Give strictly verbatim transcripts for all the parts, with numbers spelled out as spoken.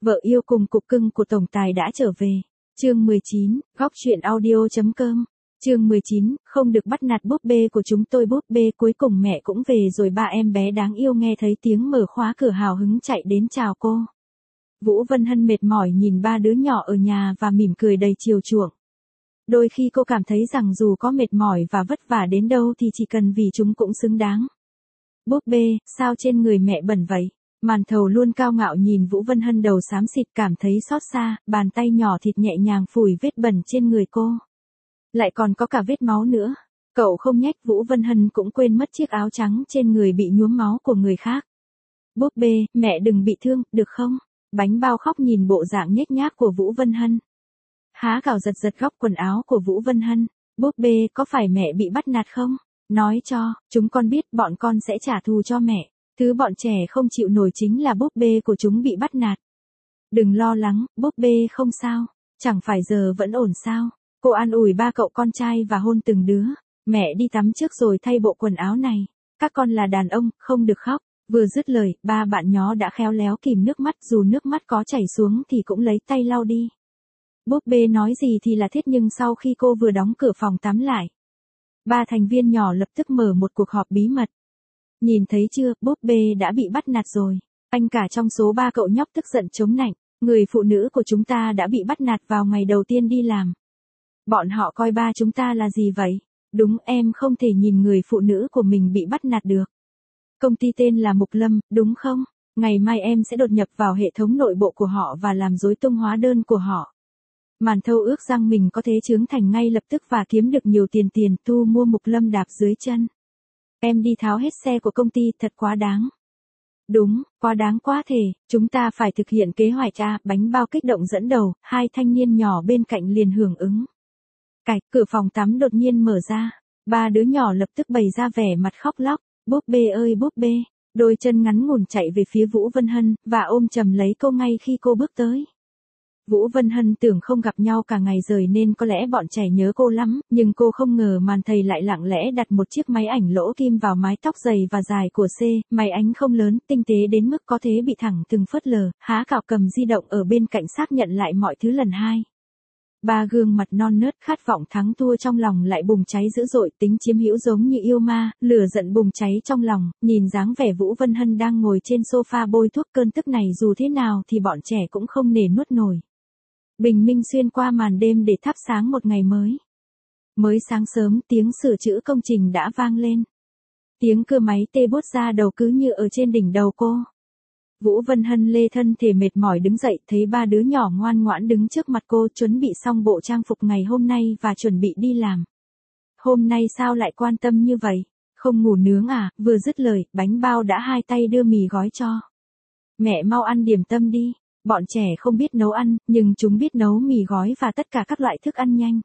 Vợ yêu cùng cục cưng của tổng tài đã trở về. Chương mười chín, góc truyện audio.com. Chương mười chín, không được bắt nạt búp bê của chúng tôi. Búp bê cuối cùng mẹ cũng về rồi. Ba em bé đáng yêu nghe thấy tiếng mở khóa cửa hào hứng chạy đến chào cô. Vũ Vân Hân mệt mỏi nhìn ba đứa nhỏ ở nhà và mỉm cười đầy chiều chuộng. Đôi khi cô cảm thấy rằng dù có mệt mỏi và vất vả đến đâu thì chỉ cần vì chúng cũng xứng đáng. Búp bê, sao trên người mẹ bẩn vậy? Màn thầu luôn cao ngạo nhìn Vũ Vân Hân đầu xám xịt cảm thấy xót xa, bàn tay nhỏ thịt nhẹ nhàng phủi vết bẩn trên người cô. Lại còn có cả vết máu nữa. Cậu không nhách. Vũ Vân Hân cũng quên mất chiếc áo trắng trên người bị nhuốm máu của người khác. Búp bê, mẹ đừng bị thương, được không? Bánh bao khóc nhìn bộ dạng nhếch nhác của Vũ Vân Hân. Há cào giật giật góc quần áo của Vũ Vân Hân. Búp bê, có phải mẹ bị bắt nạt không? Nói cho, chúng con biết bọn con sẽ trả thù cho mẹ. Thứ bọn trẻ không chịu nổi chính là búp bê của chúng bị bắt nạt. Đừng lo lắng, búp bê không sao. Chẳng phải giờ vẫn ổn sao? Cô an ủi ba cậu con trai và hôn từng đứa. Mẹ đi tắm trước rồi thay bộ quần áo này. Các con là đàn ông, không được khóc. Vừa dứt lời, ba bạn nhỏ đã khéo léo kìm nước mắt, dù nước mắt có chảy xuống thì cũng lấy tay lau đi. Búp bê nói gì thì là thiết, nhưng sau khi cô vừa đóng cửa phòng tắm lại, ba thành viên nhỏ lập tức mở một cuộc họp bí mật. Nhìn thấy chưa, búp bê đã bị bắt nạt rồi. Anh cả trong số ba cậu nhóc tức giận chống nạnh. Người phụ nữ của chúng ta đã bị bắt nạt vào ngày đầu tiên đi làm. Bọn họ coi ba chúng ta là gì vậy? Đúng, em không thể nhìn người phụ nữ của mình bị bắt nạt được. Công ty tên là Mục Lâm, đúng không? Ngày mai em sẽ đột nhập vào hệ thống nội bộ của họ và làm rối tung hóa đơn của họ. Màn thâu ước rằng mình có thể trưởng thành ngay lập tức và kiếm được nhiều tiền tiền tu mua Mục Lâm đạp dưới chân. Em đi tháo hết xe của công ty, thật quá đáng. Đúng, quá đáng quá thể, chúng ta phải thực hiện kế hoạch A. Bánh bao kích động dẫn đầu, hai thanh niên nhỏ bên cạnh liền hưởng ứng. Cạch, cửa phòng tắm đột nhiên mở ra. Ba đứa nhỏ lập tức bày ra vẻ mặt khóc lóc. Búp bê ơi búp bê, đôi chân ngắn ngủn chạy về phía Vũ Vân Hân, và ôm chầm lấy cô ngay khi cô bước tới. Vũ Vân Hân tưởng không gặp nhau cả ngày rồi nên có lẽ bọn trẻ nhớ cô lắm, nhưng cô không ngờ màn thầy lại lặng lẽ đặt một chiếc máy ảnh lỗ kim vào mái tóc dày và dài của C, máy ảnh không lớn, tinh tế đến mức có thể bị thẳng từng phớt lờ, há cạo cầm di động ở bên cạnh xác nhận lại mọi thứ lần hai. Ba gương mặt non nớt khát vọng thắng thua trong lòng lại bùng cháy dữ dội, tính chiếm hữu giống như yêu ma, lửa giận bùng cháy trong lòng, nhìn dáng vẻ Vũ Vân Hân đang ngồi trên sofa bôi thuốc, cơn tức này dù thế nào thì bọn trẻ cũng không nề nuốt nổi. Bình minh xuyên qua màn đêm để thắp sáng một ngày mới. Mới sáng sớm, tiếng sửa chữa công trình đã vang lên. Tiếng cưa máy tê bút ra đầu cứ như ở trên đỉnh đầu cô. Vũ Vân Hân lê thân thể mệt mỏi đứng dậy, thấy ba đứa nhỏ ngoan ngoãn đứng trước mặt cô, chuẩn bị xong bộ trang phục ngày hôm nay và chuẩn bị đi làm. Hôm nay sao lại quan tâm như vậy? Không ngủ nướng à? Vừa dứt lời, bánh bao đã hai tay đưa mì gói cho. Mẹ mau ăn điểm tâm đi. Bọn trẻ không biết nấu ăn, nhưng chúng biết nấu mì gói và tất cả các loại thức ăn nhanh.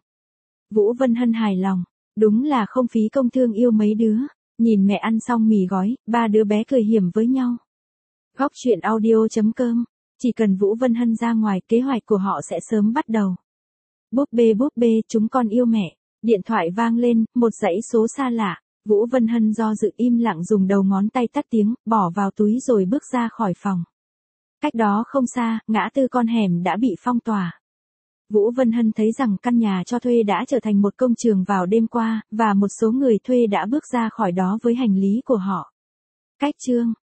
Vũ Vân Hân hài lòng. Đúng là không phí công thương yêu mấy đứa. Nhìn mẹ ăn xong mì gói, ba đứa bé cười hiểm với nhau. Góc truyện audio.com. Chỉ cần Vũ Vân Hân ra ngoài, kế hoạch của họ sẽ sớm bắt đầu. Búp bê búp bê, chúng con yêu mẹ. Điện thoại vang lên, một dãy số xa lạ. Vũ Vân Hân do dự im lặng dùng đầu ngón tay tắt tiếng, bỏ vào túi rồi bước ra khỏi phòng. Cách đó không xa, ngã tư con hẻm đã bị phong tỏa. Vũ Vân Hân thấy rằng căn nhà cho thuê đã trở thành một công trường vào đêm qua, và một số người thuê đã bước ra khỏi đó với hành lý của họ. Cách chương